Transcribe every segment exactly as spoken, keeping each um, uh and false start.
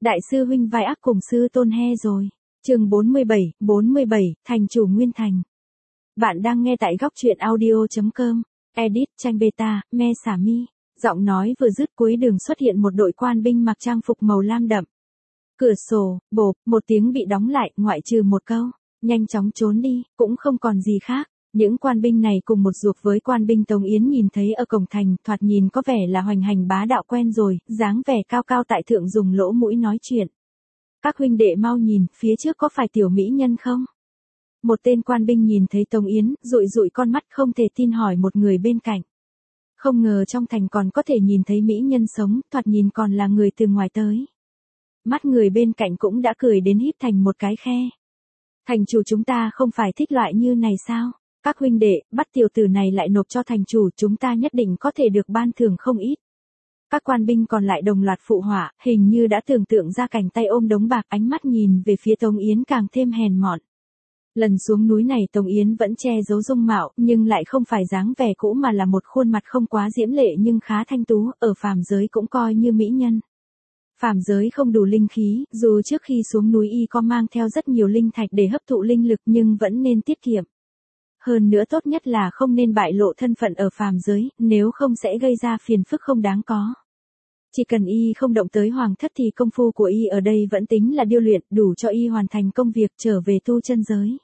Đại sư huynh vai ác cùng sư tôn he rồi. Chương bốn mươi bảy, bốn mươi bảy, thành chủ Nguyên Thành. Bạn đang nghe tại góc truyện audio chấm com. Edit tranh beta, me xả mi. Giọng nói vừa dứt cuối đường xuất hiện một đội quan binh mặc trang phục màu lam đậm. Cửa sổ, bộp, một tiếng bị đóng lại, ngoại trừ một câu, nhanh chóng trốn đi, cũng không còn gì khác. Những quan binh này cùng một ruột với quan binh Tống Yến nhìn thấy ở cổng thành, thoạt nhìn có vẻ là hoành hành bá đạo quen rồi, dáng vẻ cao cao tại thượng dùng lỗ mũi nói chuyện. Các huynh đệ mau nhìn, phía trước có phải tiểu mỹ nhân không? Một tên quan binh nhìn thấy Tống Yến, dụi dụi con mắt không thể tin hỏi một người bên cạnh. Không ngờ trong thành còn có thể nhìn thấy mỹ nhân sống, thoạt nhìn còn là người từ ngoài tới. Mắt người bên cạnh cũng đã cười đến híp thành một cái khe. Thành chủ chúng ta không phải thích loại như này sao? Các huynh đệ, bắt tiểu tử này lại nộp cho thành chủ, chúng ta nhất định có thể được ban thưởng không ít. Các quan binh còn lại đồng loạt phụ họa, hình như đã tưởng tượng ra cảnh tay ôm đống bạc, ánh mắt nhìn về phía Tống Yến càng thêm hèn mọn. Lần xuống núi này Tống Yến vẫn che giấu dung mạo, nhưng lại không phải dáng vẻ cũ mà là một khuôn mặt không quá diễm lệ nhưng khá thanh tú, ở phàm giới cũng coi như mỹ nhân. Phàm giới không đủ linh khí, dù trước khi xuống núi y có mang theo rất nhiều linh thạch để hấp thụ linh lực nhưng vẫn nên tiết kiệm. Hơn nữa tốt nhất là không nên bại lộ thân phận ở phàm giới, nếu không sẽ gây ra phiền phức không đáng có. Chỉ cần y không động tới hoàng thất thì công phu của y ở đây vẫn tính là điêu luyện, đủ cho y hoàn thành công việc trở về tu chân giới.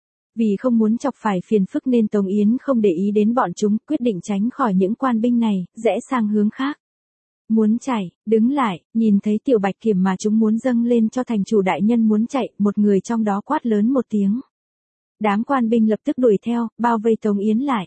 Vì không muốn chọc phải phiền phức nên Tống Yến không để ý đến bọn chúng, quyết định tránh khỏi những quan binh này, rẽ sang hướng khác. Muốn chạy, đứng lại, nhìn thấy tiểu bạch kiểm mà chúng muốn dâng lên cho thành chủ đại nhân muốn chạy, một người trong đó quát lớn một tiếng. Đám quan binh lập tức đuổi theo, bao vây Tống Yến lại.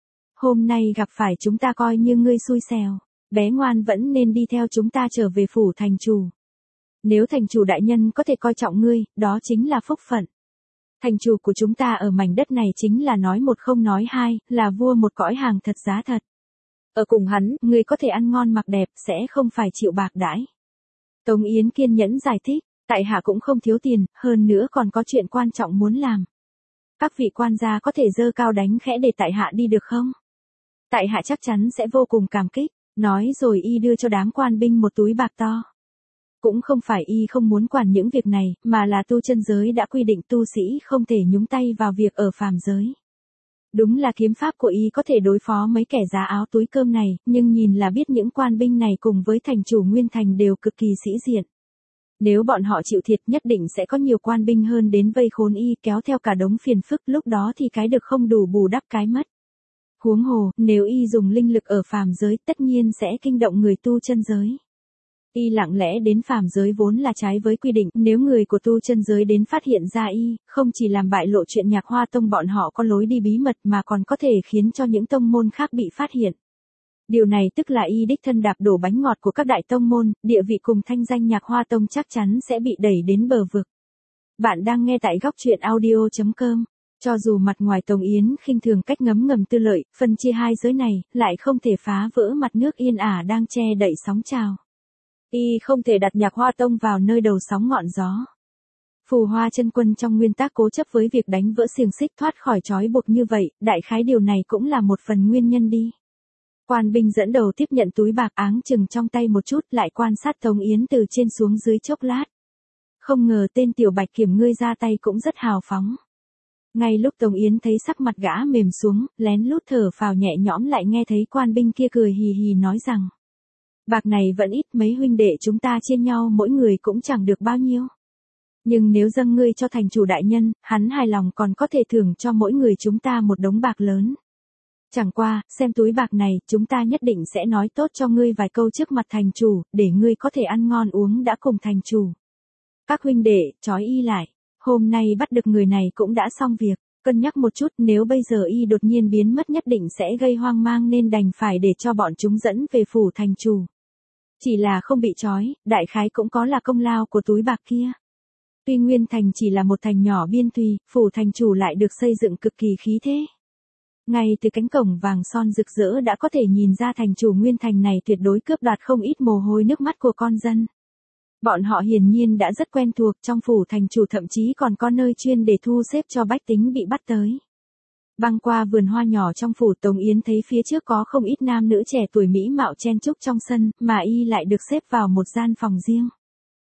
Hôm nay gặp phải chúng ta coi như ngươi xui xẻo, bé ngoan vẫn nên đi theo chúng ta trở về phủ thành chủ. Nếu thành chủ đại nhân có thể coi trọng ngươi, đó chính là phúc phận. Thành chủ của chúng ta ở mảnh đất này chính là nói một không nói hai, là vua một cõi hàng thật giá thật. Ở cùng hắn, ngươi có thể ăn ngon mặc đẹp, sẽ không phải chịu bạc đãi. Tống Yến kiên nhẫn giải thích, tại hạ cũng không thiếu tiền, hơn nữa còn có chuyện quan trọng muốn làm. Các vị quan gia có thể giơ cao đánh khẽ để tại hạ đi được không? Tại hạ chắc chắn sẽ vô cùng cảm kích, nói rồi y đưa cho đám quan binh một túi bạc to. Cũng không phải y không muốn quản những việc này, mà là tu chân giới đã quy định tu sĩ không thể nhúng tay vào việc ở phàm giới. Đúng là kiếm pháp của y có thể đối phó mấy kẻ giá áo túi cơm này, nhưng nhìn là biết những quan binh này cùng với thành chủ Nguyên Thành đều cực kỳ sĩ diện. Nếu bọn họ chịu thiệt nhất định sẽ có nhiều quan binh hơn đến vây khốn y, kéo theo cả đống phiền phức, lúc đó thì cái được không đủ bù đắp cái mất. Huống hồ, nếu y dùng linh lực ở phàm giới tất nhiên sẽ kinh động người tu chân giới. Y lặng lẽ đến phàm giới vốn là trái với quy định, nếu người của tu chân giới đến phát hiện ra y, không chỉ làm bại lộ chuyện Nhạc Hoa Tông bọn họ có lối đi bí mật mà còn có thể khiến cho những tông môn khác bị phát hiện. Điều này tức là y đích thân đạp đổ bánh ngọt của các đại tông môn, địa vị cùng thanh danh Nhạc Hoa Tông chắc chắn sẽ bị đẩy đến bờ vực. Bạn đang nghe tại góc truyện audio chấm com. Cho dù mặt ngoài Tống Yến khinh thường cách ngấm ngầm tư lợi, phân chia hai giới này, lại không thể phá vỡ mặt nước yên ả đang che đậy sóng trào. Y không thể đặt Nhạc Hoa Tông vào nơi đầu sóng ngọn gió. Phù Hoa Chân Quân trong nguyên tắc cố chấp với việc đánh vỡ xiềng xích thoát khỏi trói buộc như vậy, đại khái điều này cũng là một phần nguyên nhân đi. Quan binh dẫn đầu tiếp nhận túi bạc áng chừng trong tay một chút, lại quan sát Tống Yến từ trên xuống dưới chốc lát. Không ngờ tên tiểu bạch kiểm ngươi ra tay cũng rất hào phóng. Ngay lúc Tống Yến thấy sắc mặt gã mềm xuống, lén lút thở phào nhẹ nhõm lại nghe thấy quan binh kia cười hì hì nói rằng. Bạc này vẫn ít, mấy huynh đệ chúng ta chia nhau mỗi người cũng chẳng được bao nhiêu. Nhưng nếu dâng ngươi cho thành chủ đại nhân, hắn hài lòng còn có thể thưởng cho mỗi người chúng ta một đống bạc lớn. Chẳng qua, xem túi bạc này, chúng ta nhất định sẽ nói tốt cho ngươi vài câu trước mặt thành chủ, để ngươi có thể ăn ngon uống đã cùng thành chủ. Các huynh đệ, trói y lại. Hôm nay bắt được người này cũng đã xong việc, cân nhắc một chút, nếu bây giờ y đột nhiên biến mất nhất định sẽ gây hoang mang nên đành phải để cho bọn chúng dẫn về phủ thành chủ. Chỉ là không bị trói, đại khái cũng có là công lao của túi bạc kia. Tuy Nguyên Thành chỉ là một thành nhỏ biên thùy, phủ thành chủ lại được xây dựng cực kỳ khí thế. Ngay từ cánh cổng vàng son rực rỡ đã có thể nhìn ra thành chủ Nguyên Thành này tuyệt đối cướp đoạt không ít mồ hôi nước mắt của con dân. Bọn họ hiển nhiên đã rất quen thuộc, trong phủ thành chủ thậm chí còn có nơi chuyên để thu xếp cho bách tính bị bắt tới. Băng qua vườn hoa nhỏ trong phủ, Tống Yến thấy phía trước có không ít nam nữ trẻ tuổi mỹ mạo chen chúc trong sân, mà y lại được xếp vào một gian phòng riêng.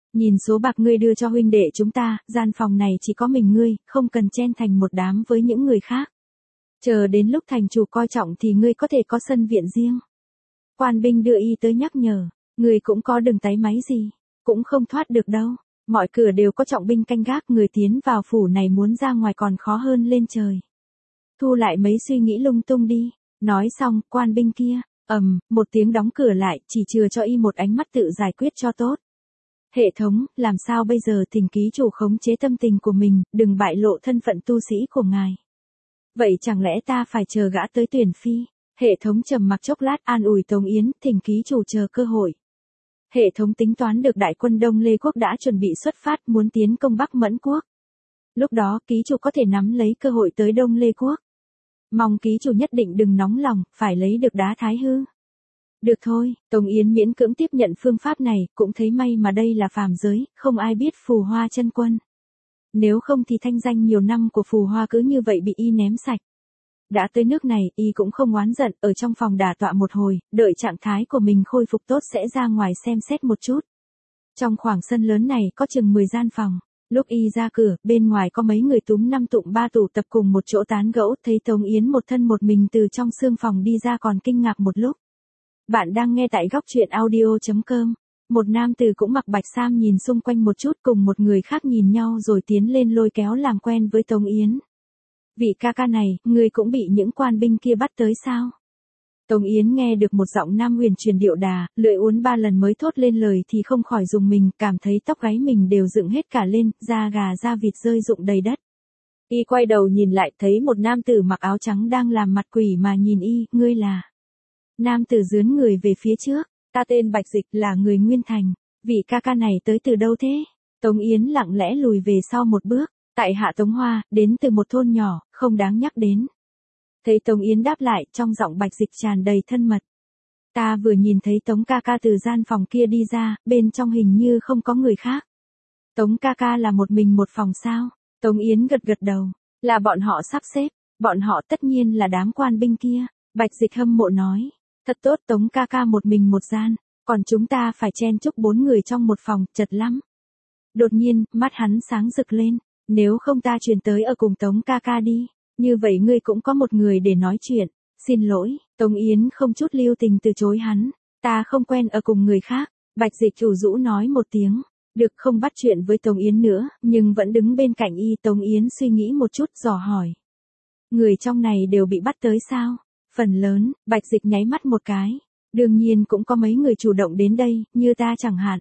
Nhìn số bạc ngươi đưa cho huynh đệ chúng ta, gian phòng này chỉ có mình ngươi, không cần chen thành một đám với những người khác. Chờ đến lúc thành chủ coi trọng thì ngươi có thể có sân viện riêng. Quan binh đưa y tới nhắc nhở, ngươi cũng có đừng táy máy gì, cũng không thoát được đâu. Mọi cửa đều có trọng binh canh gác, người tiến vào phủ này muốn ra ngoài còn khó hơn lên trời. Thu lại mấy suy nghĩ lung tung đi. Nói xong, quan binh kia, ầm, một tiếng đóng cửa lại, chỉ chừa cho y một ánh mắt tự giải quyết cho tốt. Hệ thống, làm sao bây giờ? Thỉnh ký chủ khống chế tâm tình của mình, đừng bại lộ thân phận tu sĩ của ngài. Vậy chẳng lẽ ta phải chờ gã tới tuyển phi? Hệ thống trầm mặc chốc lát an ủi Tống Yến, thỉnh ký chủ chờ cơ hội. Hệ thống tính toán được đại quân Đông Lê Quốc đã chuẩn bị xuất phát muốn tiến công Bắc Mẫn Quốc. Lúc đó ký chủ có thể nắm lấy cơ hội tới Đông Lê Quốc. Mong ký chủ nhất định đừng nóng lòng, phải lấy được đá thái hư. Được thôi, Tống Yến miễn cưỡng tiếp nhận phương pháp này, cũng thấy may mà đây là phàm giới, không ai biết Phù Hoa chân quân. Nếu không thì thanh danh nhiều năm của Phù Hoa cứ như vậy bị y ném sạch. Đã tới nước này, y cũng không oán giận, ở trong phòng đả tọa một hồi, đợi trạng thái của mình khôi phục tốt sẽ ra ngoài xem xét một chút. Trong khoảng sân lớn này có chừng mười gian phòng. Lúc y ra cửa, bên ngoài có mấy người túm năm tụm ba tụ tập cùng một chỗ tán gẫu, thấy Tống Yến một thân một mình từ trong sương phòng đi ra còn kinh ngạc một lúc. Bạn đang nghe tại góc truyện audio chấm com. Một nam tử cũng mặc bạch sam nhìn xung quanh một chút cùng một người khác nhìn nhau rồi tiến lên lôi kéo làm quen với Tống Yến. Vị ca ca này, người cũng bị những quan binh kia bắt tới sao? Tống Yến nghe được một giọng nam huyền truyền điệu đà, lưỡi uốn ba lần mới thốt lên lời thì không khỏi rùng mình, cảm thấy tóc gáy mình đều dựng hết cả lên, da gà da vịt rơi rụng đầy đất. Y quay đầu nhìn lại thấy một nam tử mặc áo trắng đang làm mặt quỷ mà nhìn y, ngươi là... Nam tử dướn người về phía trước, ta tên Bạch Dịch là người Nguyên Thành, vị ca ca này tới từ đâu thế? Tống Yến lặng lẽ lùi về sau một bước, tại hạ Tống Hoa, đến từ một thôn nhỏ, không đáng nhắc đến. Thấy Tống Yến đáp lại trong giọng Bạch Dịch tràn đầy thân mật. Ta vừa nhìn thấy Tống ca ca từ gian phòng kia đi ra, bên trong hình như không có người khác. Tống ca ca là một mình một phòng sao? Tống Yến gật gật đầu, là bọn họ sắp xếp, bọn họ tất nhiên là đám quan binh kia. Bạch Dịch hâm mộ nói, thật tốt Tống ca ca một mình một gian, còn chúng ta phải chen chúc bốn người trong một phòng, chật lắm. Đột nhiên, mắt hắn sáng rực lên, nếu không ta chuyển tới ở cùng Tống ca ca đi. Như vậy ngươi cũng có một người để nói chuyện. Xin lỗi, Tống Yến không chút lưu tình từ chối hắn. Ta không quen ở cùng người khác. Bạch Dịch chủ rũ nói một tiếng. Được không bắt chuyện với Tống Yến nữa, nhưng vẫn đứng bên cạnh y. Tống Yến suy nghĩ một chút dò hỏi. Người trong này đều bị bắt tới sao? Phần lớn, Bạch Dịch nháy mắt một cái. Đương nhiên cũng có mấy người chủ động đến đây, như ta chẳng hạn.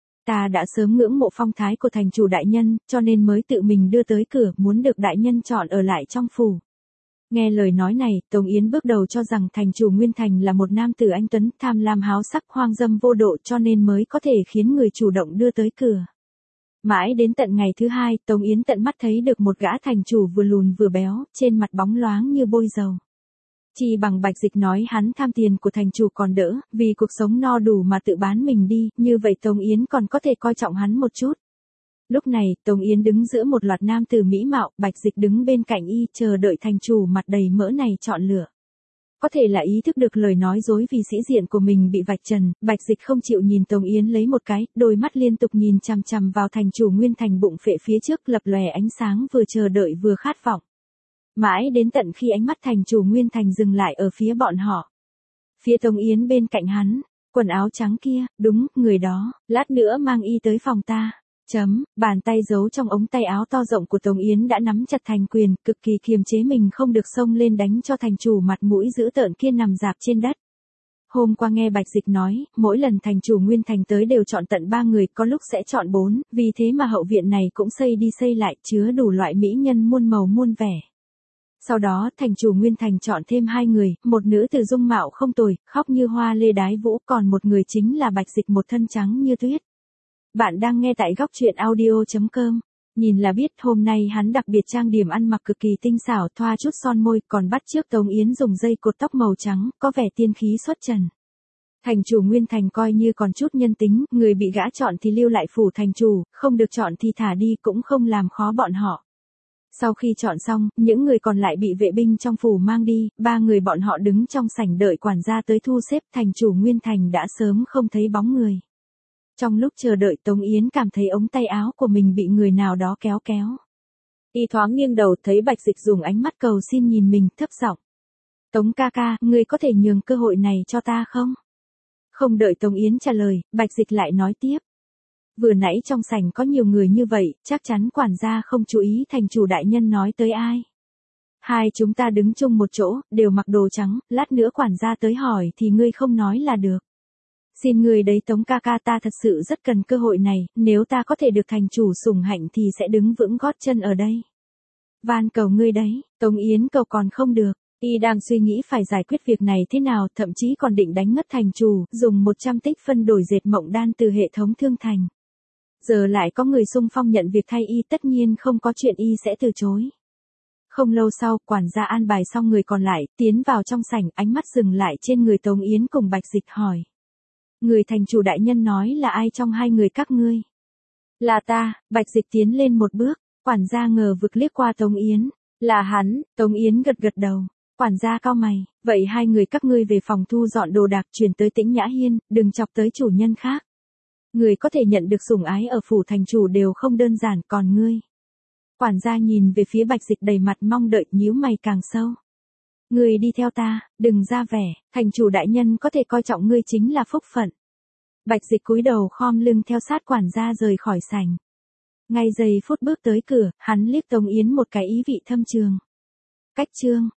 Ta đã sớm ngưỡng mộ phong thái của thành chủ đại nhân, cho nên mới tự mình đưa tới cửa, muốn được đại nhân chọn ở lại trong phủ. Nghe lời nói này, Tống Yến bước đầu cho rằng thành chủ Nguyên Thành là một nam tử anh tuấn, tham lam háo sắc, hoang dâm vô độ cho nên mới có thể khiến người chủ động đưa tới cửa. Mãi đến tận ngày thứ hai, Tống Yến tận mắt thấy được một gã thành chủ vừa lùn vừa béo, trên mặt bóng loáng như bôi dầu. Chỉ bằng Bạch Dịch nói hắn tham tiền của thành chủ còn đỡ, vì cuộc sống no đủ mà tự bán mình đi, như vậy Tống Yến còn có thể coi trọng hắn một chút. Lúc này, Tống Yến đứng giữa một loạt nam tử mỹ mạo, Bạch Dịch đứng bên cạnh y, chờ đợi thành chủ mặt đầy mỡ này chọn lựa. Có thể là ý thức được lời nói dối vì sĩ diện của mình bị vạch trần, Bạch Dịch không chịu nhìn Tống Yến lấy một cái, đôi mắt liên tục nhìn chằm chằm vào thành chủ Nguyên Thành bụng phệ phía trước lập lòe ánh sáng vừa chờ đợi vừa khát vọng. Mãi đến tận khi ánh mắt thành chủ Nguyên Thành dừng lại ở phía bọn họ. Phía Tống Yến bên cạnh hắn, quần áo trắng kia, đúng, người đó, lát nữa mang y tới phòng ta. Chấm, bàn tay giấu trong ống tay áo to rộng của Tống Yến đã nắm chặt thành quyền, cực kỳ kiềm chế mình không được xông lên đánh cho thành chủ mặt mũi dữ tợn kia nằm rạp trên đất. Hôm qua nghe Bạch Dịch nói, mỗi lần thành chủ Nguyên Thành tới đều chọn tận ba người, có lúc sẽ chọn bốn, vì thế mà hậu viện này cũng xây đi xây lại, chứa đủ loại mỹ nhân muôn màu muôn vẻ. Sau đó, thành chủ Nguyên Thành chọn thêm hai người, một nữ tử dung mạo không tồi, khóc như hoa lê đái vũ, còn một người chính là Bạch Dịch một thân trắng như tuyết. Bạn đang nghe tại góc truyện audio chấm com. Nhìn là biết hôm nay hắn đặc biệt trang điểm ăn mặc cực kỳ tinh xảo, thoa chút son môi, còn bắt chước Tống Yến dùng dây cột tóc màu trắng, có vẻ tiên khí xuất trần. Thành chủ Nguyên Thành coi như còn chút nhân tính, người bị gã chọn thì lưu lại phủ thành chủ, không được chọn thì thả đi cũng không làm khó bọn họ. Sau khi chọn xong, những người còn lại bị vệ binh trong phủ mang đi, ba người bọn họ đứng trong sảnh đợi quản gia tới thu xếp, thành chủ Nguyên Thành đã sớm không thấy bóng người. Trong lúc chờ đợi Tống Yến cảm thấy ống tay áo của mình bị người nào đó kéo kéo. Y thoáng nghiêng đầu thấy Bạch Dịch dùng ánh mắt cầu xin nhìn mình, thấp giọng. Tống ca ca, ngươi có thể nhường cơ hội này cho ta không? Không đợi Tống Yến trả lời, Bạch Dịch lại nói tiếp. Vừa nãy trong sảnh có nhiều người như vậy, chắc chắn quản gia không chú ý thành chủ đại nhân nói tới ai. Hai chúng ta đứng chung một chỗ, đều mặc đồ trắng, lát nữa quản gia tới hỏi thì ngươi không nói là được. Xin ngươi đấy Tống ca ca, ta thật sự rất cần cơ hội này, nếu ta có thể được thành chủ sủng hạnh thì sẽ đứng vững gót chân ở đây. Van cầu ngươi đấy, Tống Yến cầu còn không được. Y đang suy nghĩ phải giải quyết việc này thế nào, thậm chí còn định đánh ngất thành chủ, dùng một trăm tích phân đổi dệt mộng đan từ hệ thống thương thành. Giờ lại có người xung phong nhận việc thay y, tất nhiên không có chuyện y sẽ từ chối. Không lâu sau, quản gia an bài xong người còn lại, tiến vào trong sảnh, ánh mắt dừng lại trên người Tống Yến cùng Bạch Dịch hỏi. Người thành chủ đại nhân nói là ai trong hai người các ngươi? Là ta. Bạch Dịch tiến lên một bước, quản gia ngờ vực liếc qua Tống Yến. Là hắn. Tống Yến gật gật đầu. Quản gia cau mày, vậy hai người các ngươi về phòng thu dọn đồ đạc, chuyển tới Tĩnh Nhã Hiên, đừng chọc tới chủ nhân khác. Người có thể nhận được sủng ái ở phủ thành chủ đều không đơn giản, còn ngươi. Quản gia nhìn về phía Bạch Dịch đầy mặt mong đợi, nhíu mày càng sâu. Ngươi đi theo ta, đừng ra vẻ, thành chủ đại nhân có thể coi trọng ngươi chính là phúc phận. Bạch Dịch cúi đầu khom lưng theo sát quản gia rời khỏi sảnh. Ngay giây phút bước tới cửa, hắn liếc Tống Yến một cái ý vị thâm trường. Cách chương